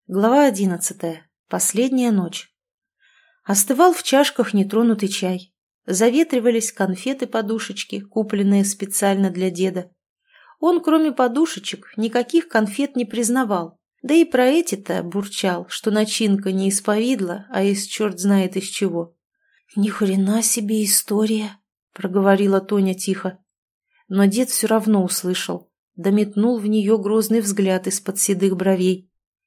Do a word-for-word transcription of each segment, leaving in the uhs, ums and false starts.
Глава одиннадцатая. Последняя ночь. Остывал в чашках нетронутый чай. Заветривались конфеты-подушечки, купленные специально для деда. Он, кроме подушечек, никаких конфет не признавал. Да и про эти-то бурчал, что начинка не из повидла, а из черт знает из чего. «Ни хрена себе история», — проговорила Тоня тихо. Но дед все равно услышал, да метнул в нее грозный взгляд из-под седых бровей.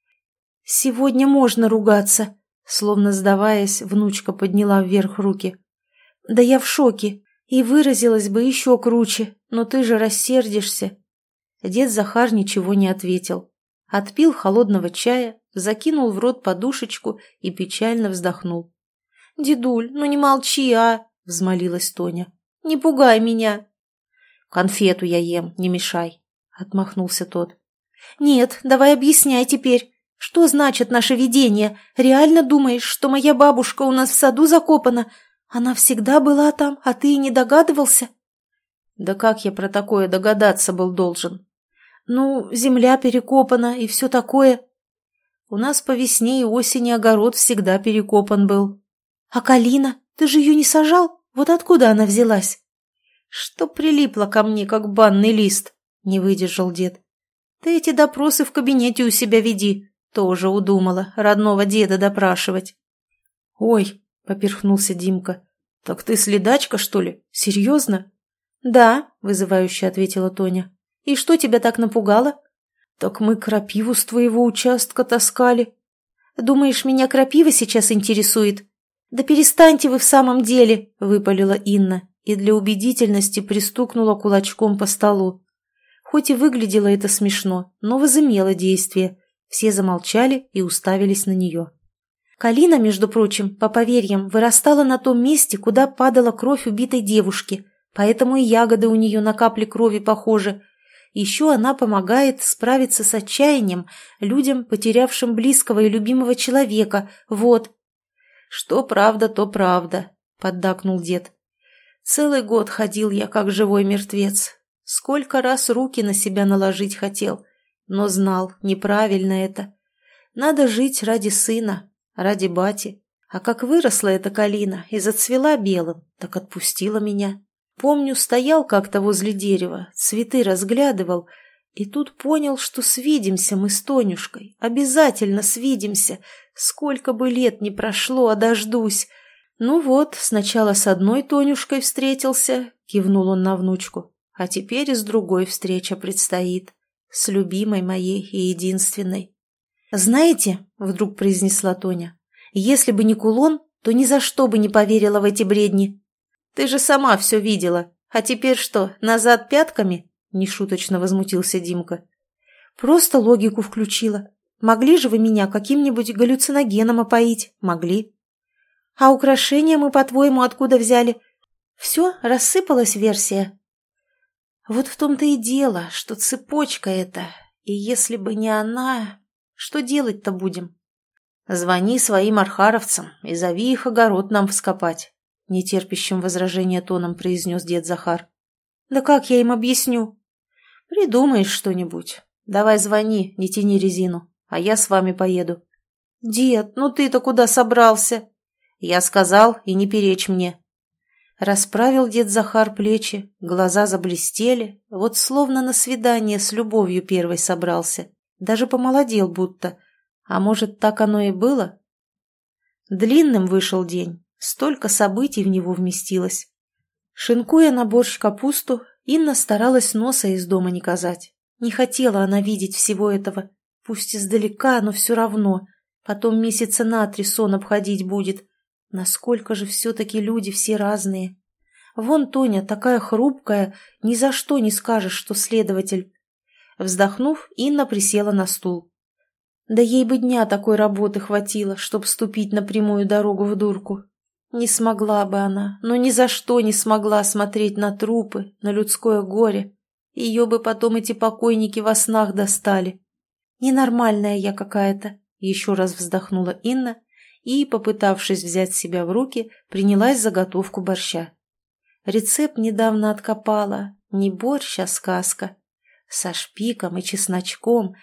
«Сегодня можно ругаться», — словно сдаваясь, внучка подняла вверх руки. «Да я в шоке, и выразилась бы еще круче, но ты же рассердишься». Дед Захар ничего не ответил. Отпил холодного чая, закинул в рот подушечку и печально вздохнул. «Дедуль, ну не молчи, а!» — взмолилась Тоня. «Не пугай меня!» «Конфету я ем, не мешай!» — отмахнулся тот. «Нет, давай объясняй теперь. Что значит наше видение? Реально думаешь, что моя бабушка у нас в саду закопана? Она всегда была там, а ты и не догадывался?» «Да как я про такое догадаться был должен?» «Ну, земля перекопана и все такое». «У нас по весне и осени огород всегда перекопан был». «А калина? Ты же ее не сажал? Вот откуда она взялась?» «Что прилипло ко мне, как банный лист?» — не выдержал дед. «Ты эти допросы в кабинете у себя веди. Тоже удумала родного деда допрашивать». «Ой», — поперхнулся Димка, — «так ты следачка, что ли? Серьезно?» «Да», — вызывающе ответила Тоня. «И что тебя так напугало?» «Так мы крапиву с твоего участка таскали». «Думаешь, меня крапива сейчас интересует?» «Да перестаньте вы в самом деле», — выпалила Инна и для убедительности пристукнула кулачком по столу. Хоть и выглядело это смешно, но возымело действие. Все замолчали и уставились на нее. Калина, между прочим, по поверьям, вырастала на том месте, куда падала кровь убитой девушки, поэтому и ягоды у нее на капли крови похожи. Еще она помогает справиться с отчаянием людям, потерявшим близкого и любимого человека. Вот. «Что правда, то правда», — поддакнул дед. «Целый год ходил я, как живой мертвец. Сколько раз руки на себя наложить хотел, но знал, неправильно это. Надо жить ради сына, ради бати. А как выросла эта калина и зацвела белым, так отпустила меня. Помню, стоял как-то возле дерева, цветы разглядывал, и тут понял, что свидимся мы с Тонюшкой, обязательно свидимся. Сколько бы лет ни прошло, а дождусь. Ну вот, сначала с одной Тонюшкой встретился», — кивнул он на внучку, «а теперь и с другой встреча предстоит, с любимой моей и единственной». «Знаете», — вдруг произнесла Тоня, — «если бы не кулон, то ни за что бы не поверила в эти бредни». «Ты же сама все видела. А теперь что, назад пятками?» — нешуточно возмутился Димка. «Просто логику включила. Могли же вы меня каким-нибудь галлюциногеном опоить? Могли. А украшения мы, по-твоему, откуда взяли? Все, рассыпалась версия». «Вот в том-то и дело, что цепочка эта, и если бы не она, что делать-то будем?» «Звони своим архаровцам и зови их огород нам вскопать», — нетерпящим возражения тоном произнес дед Захар. «Да как я им объясню?» «Придумаешь что-нибудь. Давай звони, не тяни резину, а я с вами поеду». «Дед, ну ты-то куда собрался?» «Я сказал, и не перечь мне». Расправил дед Захар плечи, глаза заблестели, вот словно на свидание с любовью первой собрался, даже помолодел будто. А может, так оно и было? Длинным вышел день, столько событий в него вместилось. Шинкуя на борщ капусту, Инна старалась носа из дома не казать. Не хотела она видеть всего этого, пусть издалека, но все равно. Потом месяца на три сон обходить будет. Насколько же все-таки люди все разные. Вон Тоня такая хрупкая, ни за что не скажешь, что следователь. Вздохнув, Инна присела на стул. Да ей бы дня такой работы хватило, чтоб вступить на прямую дорогу в дурку. Не смогла бы она, но ни за что не смогла смотреть на трупы, на людское горе. Ее бы потом эти покойники во снах достали. Ненормальная я какая-то, еще раз вздохнула Инна и, попытавшись взять себя в руки, принялась за готовку борща. Рецепт недавно откопала, не борщ, а сказка. Со шпиком и чесночком.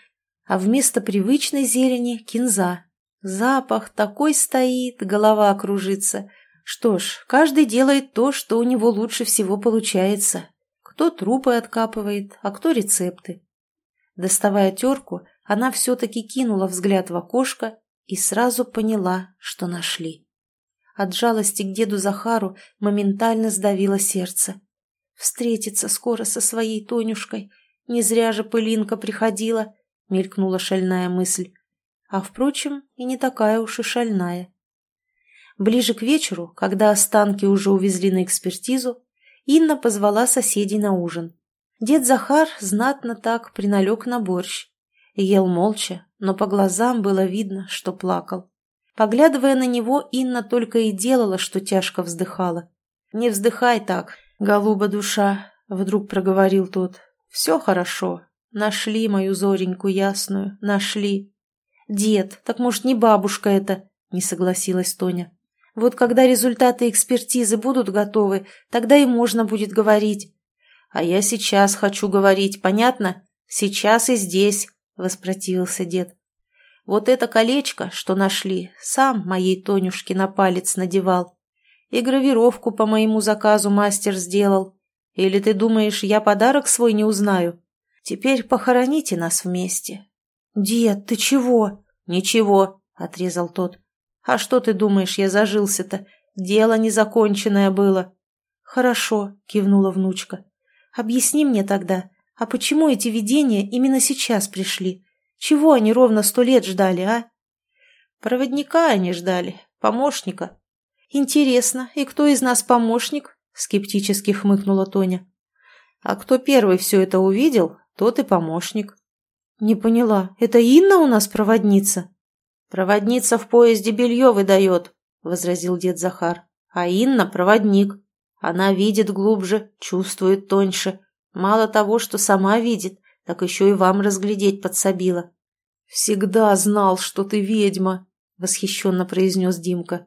а вместо привычной зелени кинза. Запах такой стоит, голова кружится. Что ж, каждый делает то, что у него лучше всего получается. Кто трупы откапывает, а кто рецепты. Доставая терку, она все-таки кинула взгляд в окошко и сразу поняла, что нашли. От жалости к деду Захару моментально сдавило сердце. «Встретиться скоро со своей Тонюшкой. Не зря же пылинка приходила», — мелькнула шальная мысль. А, впрочем, и не такая уж и шальная. Ближе к вечеру, когда останки уже увезли на экспертизу, Инна позвала соседей на ужин. Дед Захар знатно так приналег на борщ. Ел молча, но по глазам было видно, что плакал. Поглядывая на него, Инна только и делала, что тяжко вздыхала. «Не вздыхай так, голуба душа», — вдруг проговорил тот. «Все хорошо. Нашли мою Зореньку ясную, нашли». «Дед, так может, не бабушка это?» — не согласилась Тоня. «Вот когда результаты экспертизы будут готовы, тогда и можно будет говорить». «А я сейчас хочу говорить, понятно? Сейчас и здесь», — воспротивился дед. «Вот это колечко, что нашли, сам моей Тонюшке на палец надевал. И гравировку по моему заказу мастер сделал. Или ты думаешь, я подарок свой не узнаю? Теперь похороните нас вместе». «Дед, ты чего?» «Ничего», — отрезал тот. «А что ты думаешь, я зажился-то? Дело незаконченное было». «Хорошо», — кивнула внучка. «Объясни мне тогда, а почему эти видения именно сейчас пришли? Чего они ровно сто лет ждали, а?» «Проводника они ждали, помощника». «Интересно, и кто из нас помощник?» — скептически хмыкнула Тоня. «А кто первый все это увидел, тот и помощник». «Не поняла, это Инна у нас проводница?» «Проводница в поезде белье выдает», — возразил дед Захар. «А Инна — проводник. Она видит глубже, чувствует тоньше. Мало того, что сама видит, так еще и вам разглядеть подсобила». «Всегда знал, что ты ведьма», — восхищенно произнес Димка.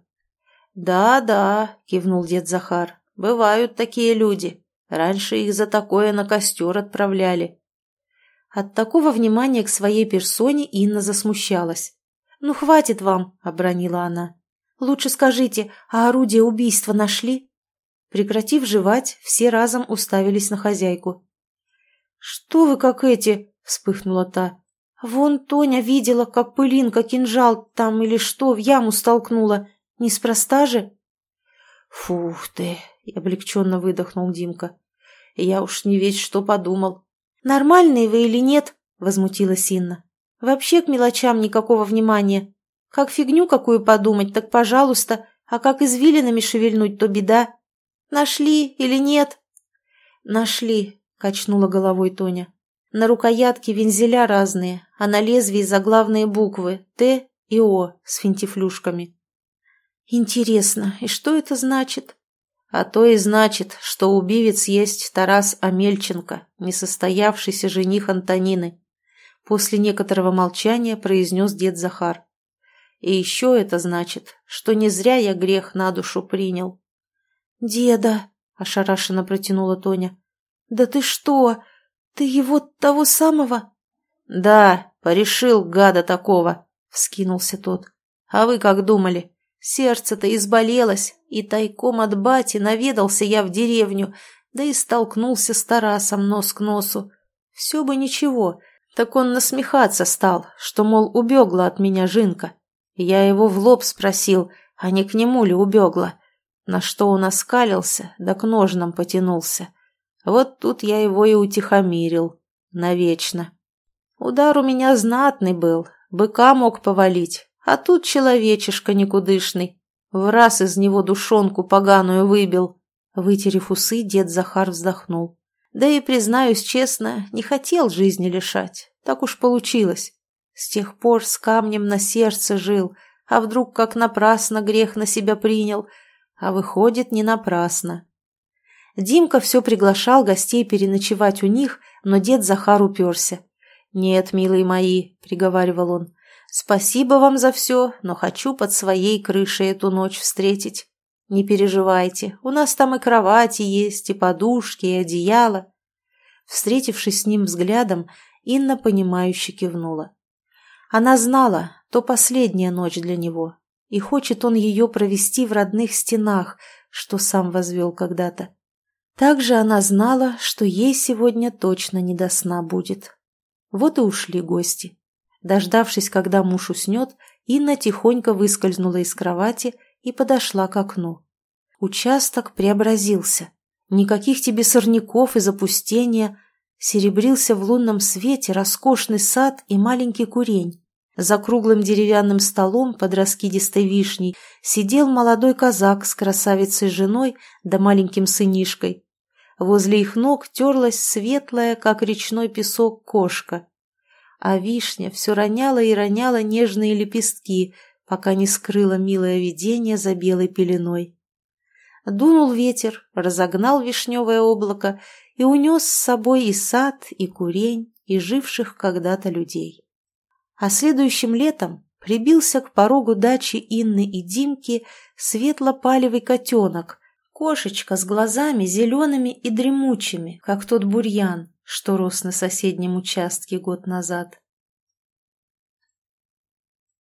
«Да-да», — кивнул дед Захар, — «бывают такие люди. Раньше их за такое на костер отправляли». От такого внимания к своей персоне Инна засмущалась. «Ну, хватит вам», — обронила она. «Лучше скажите, а орудие убийства нашли?» Прекратив жевать, все разом уставились на хозяйку. «Что вы как эти?» — вспыхнула та. «Вон Тоня видела, как пылинка кинжал там или что в яму столкнула. Неспроста же?» «Фух ты!» — облегченно выдохнул Димка. «Я уж не весь что подумал». «Нормальные вы или нет?» — возмутилась Инна. «Вообще к мелочам никакого внимания. Как фигню какую подумать, так пожалуйста, а как извилинами шевельнуть, то беда. Нашли или нет?» «Нашли», — качнула головой Тоня. «На рукоятке вензеля разные, а на лезвии заглавные буквы «Т» и «О» с финтифлюшками». «Интересно, и что это значит?» «А то и значит, что убивец есть Тарас Амельченко, несостоявшийся жених Антонины», после некоторого молчания произнес дед Захар. «И еще это значит, что не зря я грех на душу принял». «Деда», — ошарашенно протянула Тоня, — «да ты что? Ты его того самого?» «Да, порешил гада такого», — вскинулся тот. «А вы как думали? Сердце-то изболелось, и тайком от бати наведался я в деревню, да и столкнулся с Тарасом нос к носу. Все бы ничего, так он насмехаться стал, что, мол, убегла от меня Жинка. Я его в лоб спросил, а не к нему ли убегла, на что он оскалился, да к ножнам потянулся. Вот тут я его и утихомирил. Навечно. Удар у меня знатный был, быка мог повалить. А тут человечишка никудышный. В раз из него душонку поганую выбил». Вытерев усы, дед Захар вздохнул. «Да и, признаюсь честно, не хотел жизни лишать. Так уж получилось. С тех пор с камнем на сердце жил, а вдруг как напрасно грех на себя принял. А выходит, не напрасно». Димка все приглашал гостей переночевать у них, но дед Захар уперся. «Нет, милые мои», — приговаривал он, — «спасибо вам за все, но хочу под своей крышей эту ночь встретить. Не переживайте, у нас там и кровати есть, и подушки, и одеяло». Встретившись с ним взглядом, Инна понимающе кивнула. Она знала, то последняя ночь для него, и хочет он ее провести в родных стенах, что сам возвел когда-то. Также она знала, что ей сегодня точно не до сна будет. Вот и ушли гости. Дождавшись, когда муж уснет, Инна тихонько выскользнула из кровати и подошла к окну. Участок преобразился. Никаких тебе сорняков и запустения. Серебрился в лунном свете роскошный сад и маленький курень. За круглым деревянным столом под раскидистой вишней сидел молодой казак с красавицей женой да маленьким сынишкой. Возле их ног терлась светлая, как речной песок, кошка. А вишня все роняла и роняла нежные лепестки, пока не скрыла милое видение за белой пеленой. Дунул ветер, разогнал вишневое облако и унес с собой и сад, и курень, и живших когда-то людей. А следующим летом прибился к порогу дачи Инны и Димки светло-палевый котенок, кошечка с глазами зелеными и дремучими, как тот бурьян, что рос на соседнем участке год назад.